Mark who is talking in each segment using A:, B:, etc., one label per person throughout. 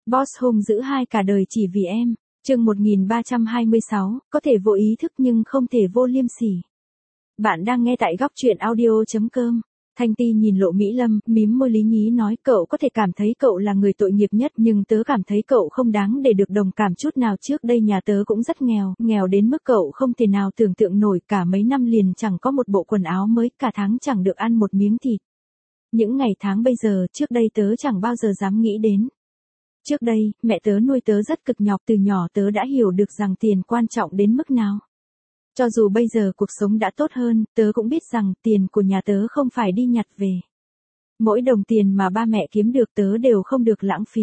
A: Boss hung dữ hai cả đời chỉ vì em. Chương 1326, có thể vô ý thức nhưng không thể vô liêm sỉ. Bạn đang nghe tại góc truyện audio.com. Thanh Ti nhìn Lộ Mỹ Lâm, mím môi lý nhí nói, cậu có thể cảm thấy cậu là người tội nghiệp nhất, nhưng tớ cảm thấy cậu không đáng để được đồng cảm chút nào. Trước đây nhà tớ cũng rất nghèo, nghèo đến mức cậu không thể nào tưởng tượng nổi, cả mấy năm liền chẳng có một bộ quần áo mới, cả tháng chẳng được ăn một miếng thịt. Những ngày tháng bây giờ, trước đây tớ chẳng bao giờ dám nghĩ đến. Trước đây, mẹ tớ nuôi tớ rất cực nhọc, từ nhỏ tớ đã hiểu được rằng tiền quan trọng đến mức nào. Cho dù bây giờ cuộc sống đã tốt hơn, tớ cũng biết rằng tiền của nhà tớ không phải đi nhặt về. Mỗi đồng tiền mà ba mẹ kiếm được tớ đều không được lãng phí.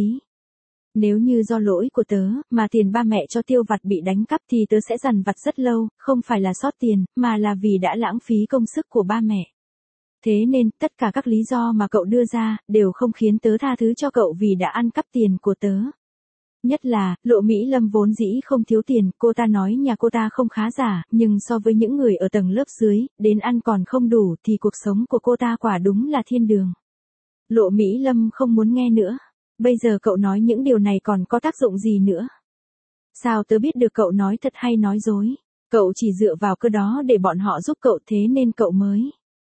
A: Nếu như do lỗi của tớ mà tiền ba mẹ cho tiêu vặt bị đánh cắp thì tớ sẽ dằn vặt rất lâu, không phải là sót tiền, mà là vì đã lãng phí công sức của ba mẹ. Thế nên, tất cả các lý do mà cậu đưa ra, đều không khiến tớ tha thứ cho cậu vì đã ăn cắp tiền của tớ. Nhất là, Lộ Mỹ Lâm vốn dĩ không thiếu tiền, cô ta nói nhà cô ta không khá giả, nhưng so với những người ở tầng lớp dưới, đến ăn còn không đủ thì cuộc sống của cô ta quả đúng là thiên đường. Lộ Mỹ Lâm không muốn nghe nữa. Bây giờ cậu nói những điều này còn có tác dụng gì nữa? Sao tớ biết được cậu nói thật hay nói dối? Cậu chỉ dựa vào cơ đó để bọn họ giúp cậu, thế nên cậu mới.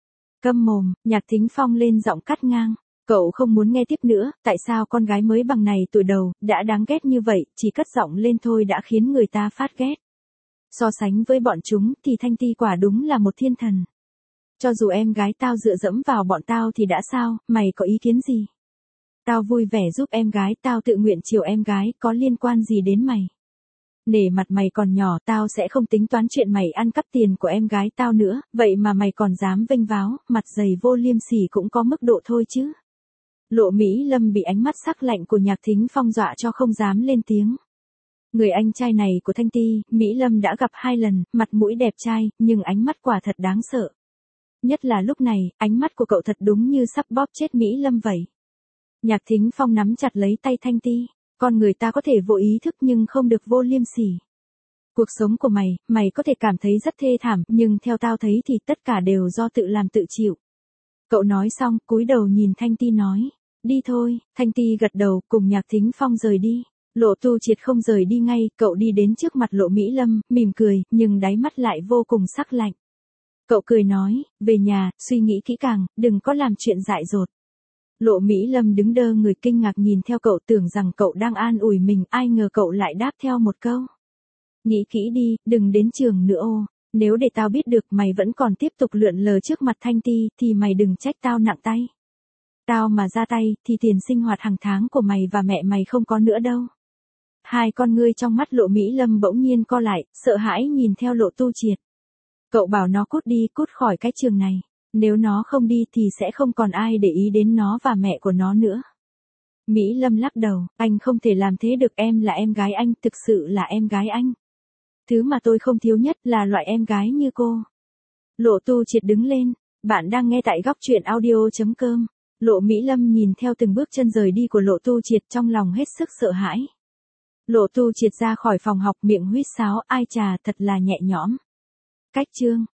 A: Câm mồm, Nhạc Thính Phong lên giọng cắt ngang. Cậu không muốn nghe tiếp nữa, tại sao con gái mới bằng này tuổi đầu, đã đáng ghét như vậy, chỉ cất giọng lên thôi đã khiến người ta phát ghét. So sánh với bọn chúng thì Thanh Ti quả đúng là một thiên thần. Cho dù em gái tao dựa dẫm vào bọn tao thì đã sao, mày có ý kiến gì? Tao vui vẻ giúp em gái, tao tự nguyện chiều em gái, có liên quan gì đến mày? Nể mặt mày còn nhỏ, tao sẽ không tính toán chuyện mày ăn cắp tiền của em gái tao nữa, vậy mà mày còn dám vênh váo, mặt dày vô liêm sỉ cũng có mức độ thôi chứ. Lộ Mỹ Lâm bị ánh mắt sắc lạnh của Nhạc Thính Phong dọa cho không dám lên tiếng. Người anh trai này của Thanh Ti, Mỹ Lâm đã gặp 2 lần, mặt mũi đẹp trai, nhưng ánh mắt quả thật đáng sợ. Nhất là lúc này, ánh mắt của cậu thật đúng như sắp bóp chết Mỹ Lâm vậy. Nhạc Thính Phong nắm chặt lấy tay Thanh Ti. Con người ta có thể vô ý thức nhưng không được vô liêm sỉ. Cuộc sống của mày có thể cảm thấy rất thê thảm, nhưng theo tao thấy thì tất cả đều do tự làm tự chịu. Cậu nói xong, cúi đầu nhìn Thanh Ti nói. Đi thôi. Thanh Ti gật đầu, cùng Nhạc Thính Phong rời đi. Lộ Tu Triệt không rời đi ngay, cậu đi đến trước mặt Lộ Mỹ Lâm, mỉm cười, nhưng đáy mắt lại vô cùng sắc lạnh. Cậu cười nói, về nhà, suy nghĩ kỹ càng, đừng có làm chuyện dại dột. Lộ Mỹ Lâm đứng đơ người kinh ngạc nhìn theo cậu, tưởng rằng cậu đang an ủi mình, ai ngờ cậu lại đáp theo một câu. Nghĩ kỹ đi, đừng đến trường nữa ô. Nếu để tao biết được mày vẫn còn tiếp tục lượn lờ trước mặt Thanh Ti, thì mày đừng trách tao nặng tay. Tao mà ra tay, thì tiền sinh hoạt hàng tháng của mày và mẹ mày không có nữa đâu. Hai con ngươi trong mắt Lộ Mỹ Lâm bỗng nhiên co lại, sợ hãi nhìn theo Lộ Tu Triệt. Cậu bảo nó cút đi, cút khỏi cái trường này. Nếu nó không đi thì sẽ không còn ai để ý đến nó và mẹ của nó nữa. Mỹ Lâm lắc đầu, anh không thể làm thế được, em là em gái anh, thực sự là em gái anh. Thứ mà tôi không thiếu nhất là loại em gái như cô. Lộ Tu Triệt đứng lên, bạn đang nghe tại góc truyện audio.com. Lộ Mỹ Lâm nhìn theo từng bước chân rời đi của Lộ Tu Triệt trong lòng hết sức sợ hãi. Lộ Tu Triệt ra khỏi phòng học miệng huýt sáo, ai chà thật là nhẹ nhõm. Cách chương